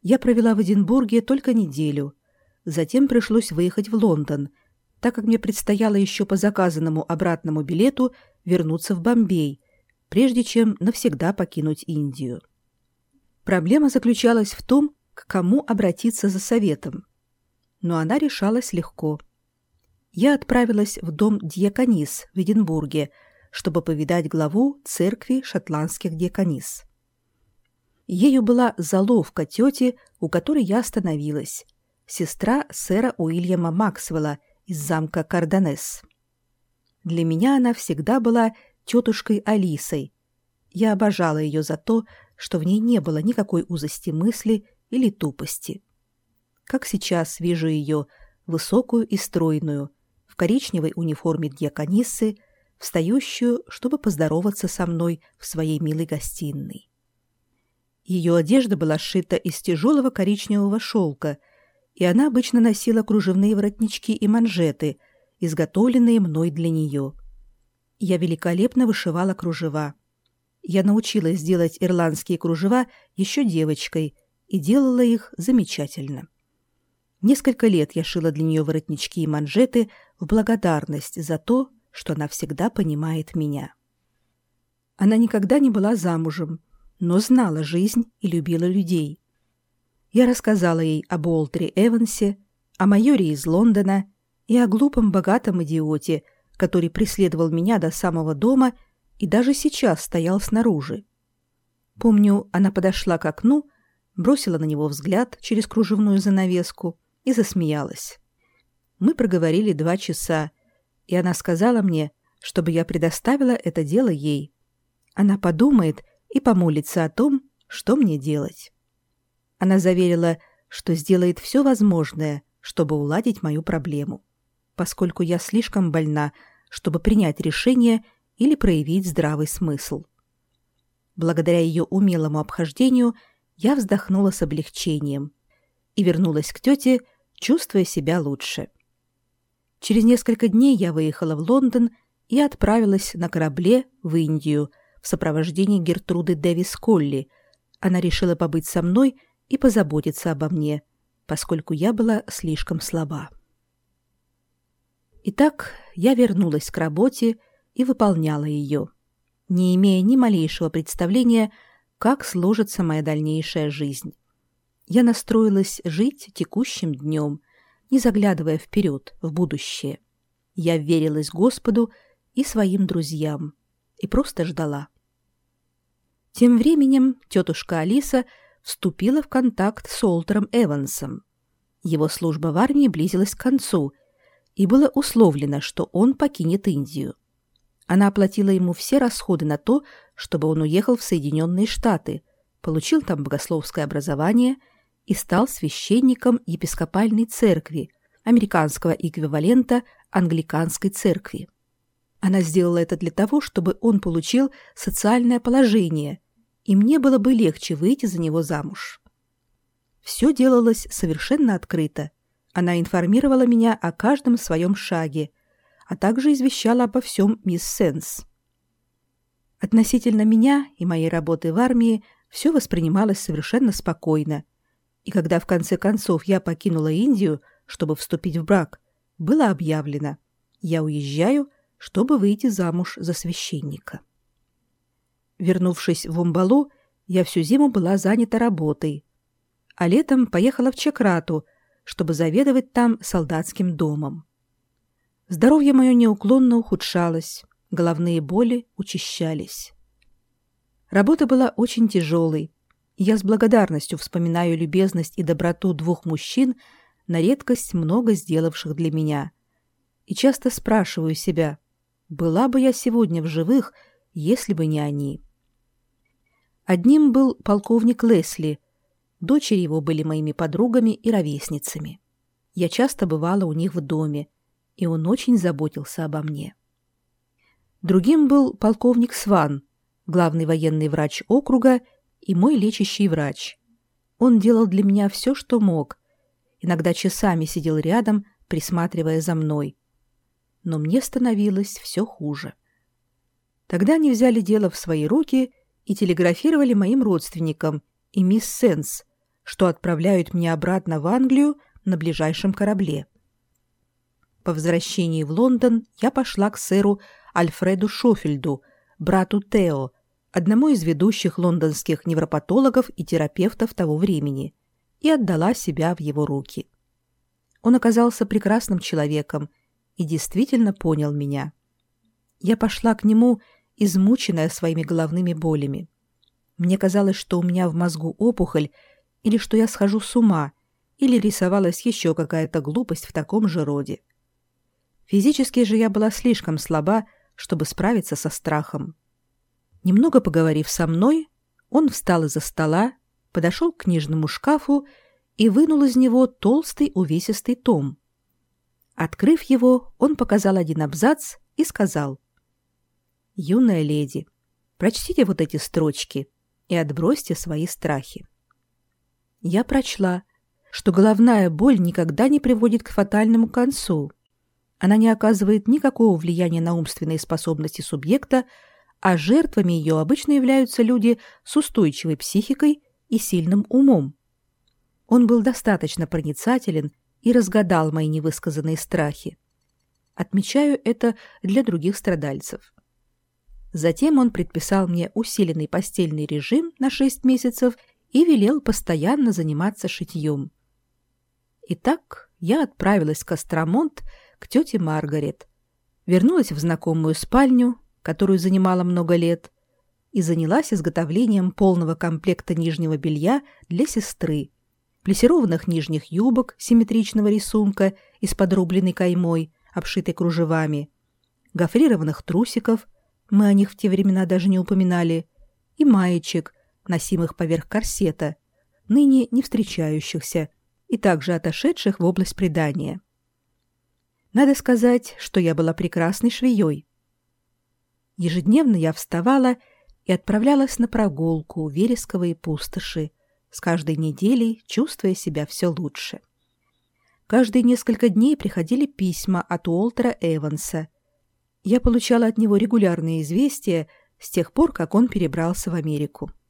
Я провела в Эдинбурге только неделю. Затем пришлось выехать в Лондон, так как мне предстояло еще по заказанному обратному билету вернуться в Бомбей, прежде чем навсегда покинуть Индию. Проблема заключалась в том, к кому обратиться за советом. Но она решалась легко. Я отправилась в дом дьяконис в Эдинбурге, чтобы повидать главу церкви шотландских дьяконис. Ею была заловка тети, у которой я остановилась, сестра сэра Уильяма Максвелла из замка Карданес. Для меня она всегда была тетушкой Алисой. Я обожала ее за то, что в ней не было никакой узости мысли или тупости. Как сейчас вижу ее, высокую и стройную, в коричневой униформе дьякониссы, встающую, чтобы поздороваться со мной в своей милой гостиной. Ее одежда была сшита из тяжелого коричневого шелка, и она обычно носила кружевные воротнички и манжеты, изготовленные мной для нее. Я великолепно вышивала кружева. Я научилась делать ирландские кружева еще девочкой и делала их замечательно. Несколько лет я шила для нее воротнички и манжеты в благодарность за то, что она всегда понимает меня. Она никогда не была замужем, но знала жизнь и любила людей. Я рассказала ей об Уолтере Эвансе, о майоре из Лондона и о глупом богатом идиоте, который преследовал меня до самого дома и даже сейчас стоял снаружи. Помню, она подошла к окну, бросила на него взгляд через кружевную занавеску и засмеялась. Мы проговорили 2 часа, и она сказала мне, чтобы я предоставила это дело ей. Она подумает и помолится о том, что мне делать. Она заверила, что сделает все возможное, чтобы уладить мою проблему, поскольку я слишком больна, чтобы принять решение или проявить здравый смысл. Благодаря ее умелому обхождению я вздохнула с облегчением и вернулась к тете, чувствуя себя лучше. Через несколько дней я выехала в Лондон и отправилась на корабле в Индию в сопровождении Гертруды Дэвис Колли. Она решила побыть со мной и позаботиться обо мне, поскольку я была слишком слаба. Итак, я вернулась к работе и выполняла ее, не имея ни малейшего представления, как сложится моя дальнейшая жизнь. Я настроилась жить текущим днем, не заглядывая вперед, в будущее. Я верилась Господу и своим друзьям и просто ждала. Тем временем тетушка Алиса вступила в контакт с Уолтером Эвансом. Его служба в армии близилась к концу, и было условлено, что он покинет Индию. Она оплатила ему все расходы на то, чтобы он уехал в Соединенные Штаты, получил там богословское образование и стал священником епископальной церкви, американского эквивалента англиканской церкви. Она сделала это для того, чтобы он получил социальное положение, и мне было бы легче выйти за него замуж. Все делалось совершенно открыто. Она информировала меня о каждом своем шаге, а также извещала обо всем мисс Сенс. Относительно меня и моей работы в армии все воспринималось совершенно спокойно, и когда в конце концов я покинула Индию, чтобы вступить в брак, было объявлено: я уезжаю, чтобы выйти замуж за священника. Вернувшись в Умбалу, я всю зиму была занята работой, а летом поехала в Чакрату, чтобы заведовать там солдатским домом. Здоровье мое неуклонно ухудшалось, головные боли учащались. Работа была очень тяжелой, и я с благодарностью вспоминаю любезность и доброту 2 мужчин, на редкость много сделавших для меня, и часто спрашиваю себя, была бы я сегодня в живых, если бы не они. Одним был полковник Лесли, дочери его были моими подругами и ровесницами. Я часто бывала у них в доме, и он очень заботился обо мне. Другим был полковник Сван, главный военный врач округа и мой лечащий врач. Он делал для меня все, что мог, иногда часами сидел рядом, присматривая за мной. Но мне становилось все хуже. Тогда они взяли дело в свои руки и телеграфировали моим родственникам и мисс Сенс, что отправляют меня обратно в Англию на ближайшем корабле. По возвращении в Лондон я пошла к сэру Альфреду Шофельду, брату Тео, одному из ведущих лондонских невропатологов и терапевтов того времени, и отдала себя в его руки. Он оказался прекрасным человеком и действительно понял меня. Я пошла к нему, измученная своими головными болями. Мне казалось, что у меня в мозгу опухоль, или что я схожу с ума, или рисовалась еще какая-то глупость в таком же роде. Физически же я была слишком слаба, чтобы справиться со страхом. Немного поговорив со мной, он встал из-за стола, подошел к книжному шкафу и вынул из него толстый увесистый том. Открыв его, он показал один абзац и сказал: «Юная леди, прочтите вот эти строчки и отбросьте свои страхи». Я прочла, что головная боль никогда не приводит к фатальному концу. Она не оказывает никакого влияния на умственные способности субъекта, а жертвами ее обычно являются люди с устойчивой психикой и сильным умом. Он был достаточно проницателен и разгадал мои невысказанные страхи. Отмечаю это для других страдальцев. Затем он предписал мне усиленный постельный режим на 6 месяцев и велел постоянно заниматься шитьем. Итак, я отправилась в Костромонт к тете Маргарет, вернулась в знакомую спальню, которую занимала много лет, и занялась изготовлением полного комплекта нижнего белья для сестры, плессированных нижних юбок симметричного рисунка и с подрубленной каймой, обшитой кружевами, гофрированных трусиков, мы о них в те времена даже не упоминали, и маечек, носимых поверх корсета, ныне не встречающихся и также отошедших в область придания. Надо сказать, что я была прекрасной швеей. Ежедневно я вставала и отправлялась на прогулку в вересковые пустоши, с каждой неделей чувствуя себя все лучше. Каждые несколько дней приходили письма от Уолтера Эванса. Я получала от него регулярные известия с тех пор, как он перебрался в Америку.